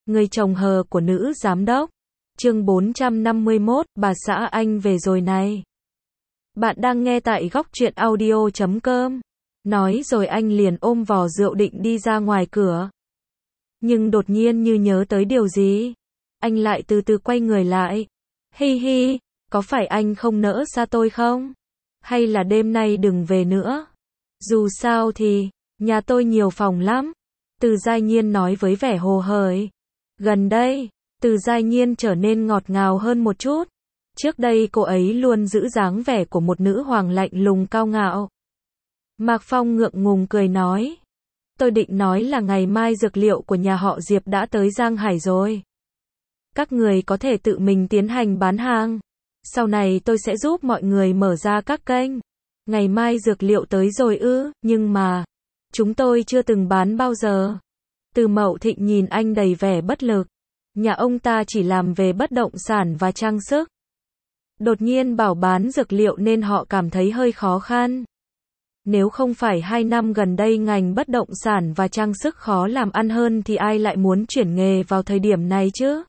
Người chồng hờ của nữ giám đốc. Chương 451, bà xã anh về rồi này. Bạn đang nghe tại góc truyện audio.com. Nói rồi anh liền ôm vò rượu định đi ra ngoài cửa. Nhưng đột nhiên như nhớ tới điều gì, anh lại từ từ quay người lại. Hi hi, có phải anh không nỡ xa tôi không? Hay là đêm nay đừng về nữa? Dù sao thì, nhà tôi nhiều phòng lắm. Từ Giai Nhiên nói với vẻ hồ hởi. Gần đây, Từ Giai Nhiên trở nên ngọt ngào hơn một chút. Trước đây cô ấy luôn giữ dáng vẻ của một nữ hoàng lạnh lùng cao ngạo. Mạc Phong ngượng ngùng cười nói. Tôi định nói là ngày mai dược liệu của nhà họ Diệp đã tới Giang Hải rồi. Các người có thể tự mình tiến hành bán hàng. Sau này tôi sẽ giúp mọi người mở ra các kênh. Ngày mai dược liệu tới rồi ư, nhưng mà, chúng tôi chưa từng bán bao giờ. Từ Mậu Thịnh nhìn anh đầy vẻ bất lực. Nhà ông ta chỉ làm về bất động sản và trang sức. Đột nhiên bảo bán dược liệu nên họ cảm thấy hơi khó khăn. Nếu không phải 2 năm gần đây ngành bất động sản và trang sức khó làm ăn hơn thì ai lại muốn chuyển nghề vào thời điểm này chứ?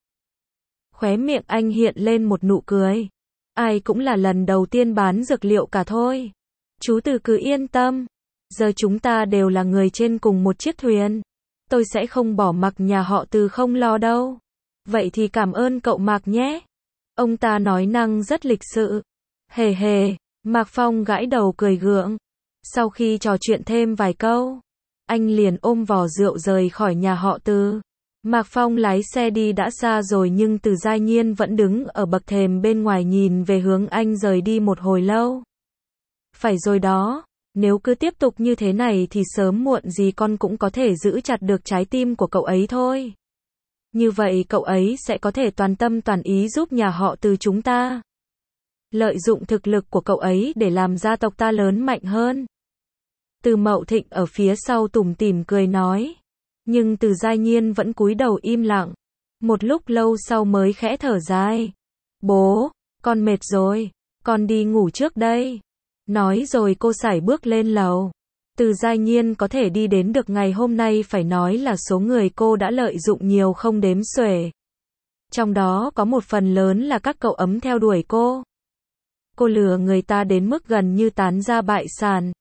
Khóe miệng anh hiện lên một nụ cười. Ai cũng là lần đầu tiên bán dược liệu cả thôi. Chú Từ cứ yên tâm. Giờ chúng ta đều là người trên cùng một chiếc thuyền. Tôi sẽ không bỏ mặc nhà họ Từ không lo đâu. Vậy thì cảm ơn cậu Mạc nhé. Ông ta nói năng rất lịch sự. Hề hề, Mạc Phong gãi đầu cười gượng. Sau khi trò chuyện thêm vài câu, anh liền ôm vò rượu rời khỏi nhà họ Từ. Mạc Phong lái xe đi đã xa rồi nhưng Từ Giai Nhiên vẫn đứng ở bậc thềm bên ngoài nhìn về hướng anh rời đi một hồi lâu. Phải rồi đó, nếu cứ tiếp tục như thế này thì sớm muộn gì con cũng có thể giữ chặt được trái tim của cậu ấy thôi. Như vậy cậu ấy sẽ có thể toàn tâm toàn ý giúp nhà họ Từ chúng ta. Lợi dụng thực lực của cậu ấy để làm gia tộc ta lớn mạnh hơn. Từ Mậu Thịnh ở phía sau tủm tỉm cười nói. Nhưng Từ Giai Nhiên vẫn cúi đầu im lặng. Một lúc lâu sau mới khẽ thở dài. Bố, con mệt rồi, con đi ngủ trước đây. Nói rồi cô sải bước lên lầu. Từ Giai Nhiên có thể đi đến được ngày hôm nay phải nói là số người cô đã lợi dụng nhiều không đếm xuể. Trong đó có một phần lớn là các cậu ấm theo đuổi cô. Cô lừa người ta đến mức gần như tán ra bại sản.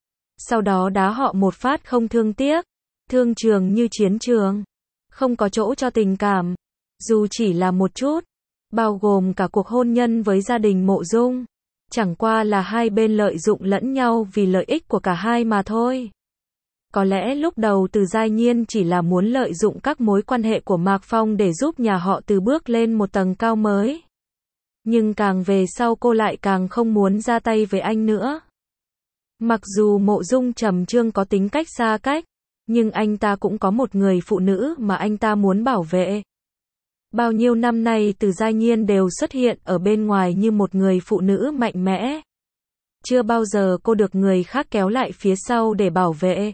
Sau đó đá họ một phát không thương tiếc. Thương trường như chiến trường. Không có chỗ cho tình cảm. Dù chỉ là một chút. Bao gồm cả cuộc hôn nhân với gia đình Mộ Dung. Chẳng qua là hai bên lợi dụng lẫn nhau vì lợi ích của cả hai mà thôi. Có lẽ lúc đầu Từ Giai Nhiên chỉ là muốn lợi dụng các mối quan hệ của Mạc Phong để giúp nhà họ Từ bước lên một tầng cao mới. Nhưng càng về sau cô lại càng không muốn ra tay với anh nữa. Mặc dù Mộ Dung Trầm Trương có tính cách xa cách, nhưng anh ta cũng có một người phụ nữ mà anh ta muốn bảo vệ. Bao nhiêu năm nay Từ Giai Nhiên đều xuất hiện ở bên ngoài như một người phụ nữ mạnh mẽ. Chưa bao giờ cô được người khác kéo lại phía sau để bảo vệ.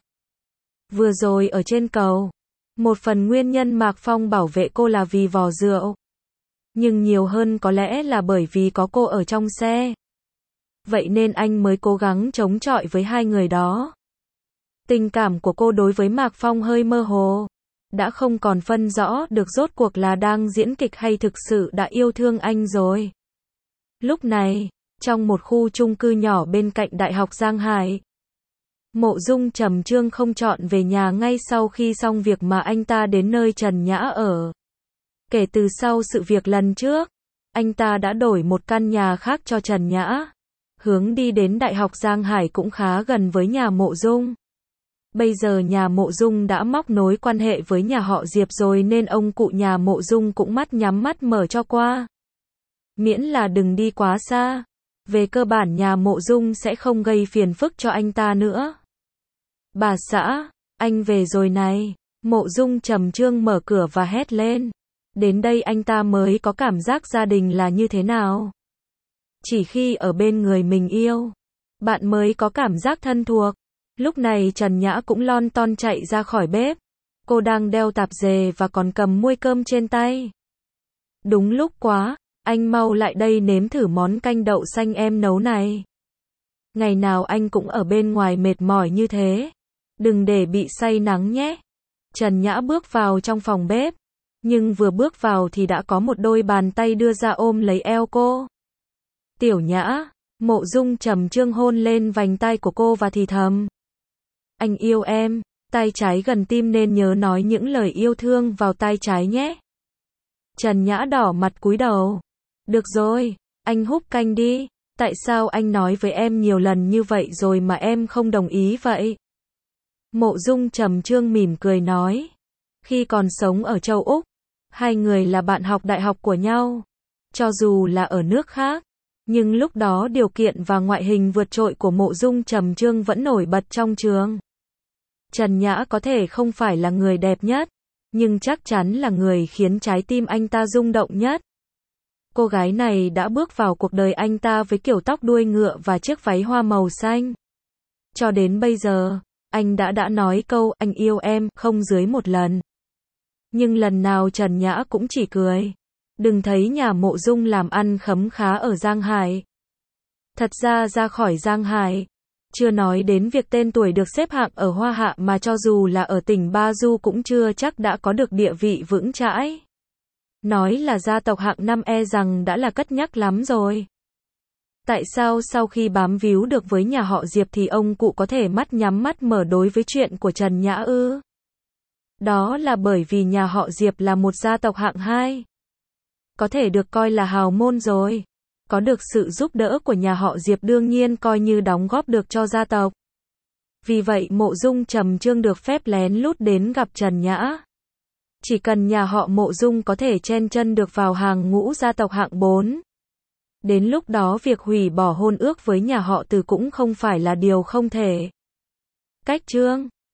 Vừa rồi ở trên cầu, một phần nguyên nhân Mạc Phong bảo vệ cô là vì vò rượu. Nhưng nhiều hơn có lẽ là bởi vì có cô ở trong xe. Vậy nên anh mới cố gắng chống chọi với hai người đó. Tình cảm của cô đối với Mạc Phong hơi mơ hồ. Đã không còn phân rõ được rốt cuộc là đang diễn kịch hay thực sự đã yêu thương anh rồi. Lúc này, trong một khu chung cư nhỏ bên cạnh Đại học Giang Hải, Mộ Dung Trầm Trương không chọn về nhà ngay sau khi xong việc mà anh ta đến nơi Trần Nhã ở. Kể từ sau sự việc lần trước, anh ta đã đổi một căn nhà khác cho Trần Nhã. Hướng đi đến Đại học Giang Hải cũng khá gần với nhà Mộ Dung. Bây giờ nhà Mộ Dung đã móc nối quan hệ với nhà họ Diệp rồi nên ông cụ nhà Mộ Dung cũng mắt nhắm mắt mở cho qua. Miễn là đừng đi quá xa. Về cơ bản nhà Mộ Dung sẽ không gây phiền phức cho anh ta nữa. Bà xã, anh về rồi này. Mộ Dung Trầm Trương mở cửa và hét lên. Đến đây anh ta mới có cảm giác gia đình là như thế nào. Chỉ khi ở bên người mình yêu, bạn mới có cảm giác thân thuộc. Lúc này Trần Nhã cũng lon ton chạy ra khỏi bếp. Cô đang đeo tạp dề và còn cầm muôi cơm trên tay. Đúng lúc quá, anh mau lại đây nếm thử món canh đậu xanh em nấu này. Ngày nào anh cũng ở bên ngoài mệt mỏi như thế. Đừng để bị say nắng nhé. Trần Nhã bước vào trong phòng bếp. Nhưng vừa bước vào thì đã có một đôi bàn tay đưa ra ôm lấy eo cô. Tiểu Nhã, Mộ Dung Trầm Trương hôn lên vành tai của cô và thì thầm. Anh yêu em, tay trái gần tim nên nhớ nói những lời yêu thương vào tai trái nhé. Trần Nhã đỏ mặt cúi đầu. Được rồi, anh húp canh đi. Tại sao anh nói với em nhiều lần như vậy rồi mà em không đồng ý vậy? Mộ Dung Trầm Trương mỉm cười nói. Khi còn sống ở châu Úc, hai người là bạn học đại học của nhau. Cho dù là ở nước khác, nhưng lúc đó điều kiện và ngoại hình vượt trội của Mộ Dung Trầm Trương vẫn nổi bật trong trường. Trần Nhã có thể không phải là người đẹp nhất, nhưng chắc chắn là người khiến trái tim anh ta rung động nhất. Cô gái này đã bước vào cuộc đời anh ta với kiểu tóc đuôi ngựa và chiếc váy hoa màu xanh. Cho đến bây giờ, anh đã nói câu anh yêu em không dưới một lần. Nhưng lần nào Trần Nhã cũng chỉ cười. Đừng thấy nhà Mộ Dung làm ăn khấm khá ở Giang Hải. Thật ra khỏi Giang Hải, chưa nói đến việc tên tuổi được xếp hạng ở Hoa Hạ mà cho dù là ở tỉnh Ba Du cũng chưa chắc đã có được địa vị vững chãi. Nói là gia tộc hạng 5 e rằng đã là cất nhắc lắm rồi. Tại sao sau khi bám víu được với nhà họ Diệp thì ông cụ có thể mắt nhắm mắt mở đối với chuyện của Trần Nhã ư? Đó là bởi vì nhà họ Diệp là một gia tộc hạng 2. Có thể được coi là hào môn rồi. Có được sự giúp đỡ của nhà họ Diệp đương nhiên coi như đóng góp được cho gia tộc. Vì vậy Mộ Dung Trầm Trương được phép lén lút đến gặp Trần Nhã. Chỉ cần nhà họ Mộ Dung có thể chen chân được vào hàng ngũ gia tộc hạng 4. Đến lúc đó việc hủy bỏ hôn ước với nhà họ Từ cũng không phải là điều không thể. Cách chương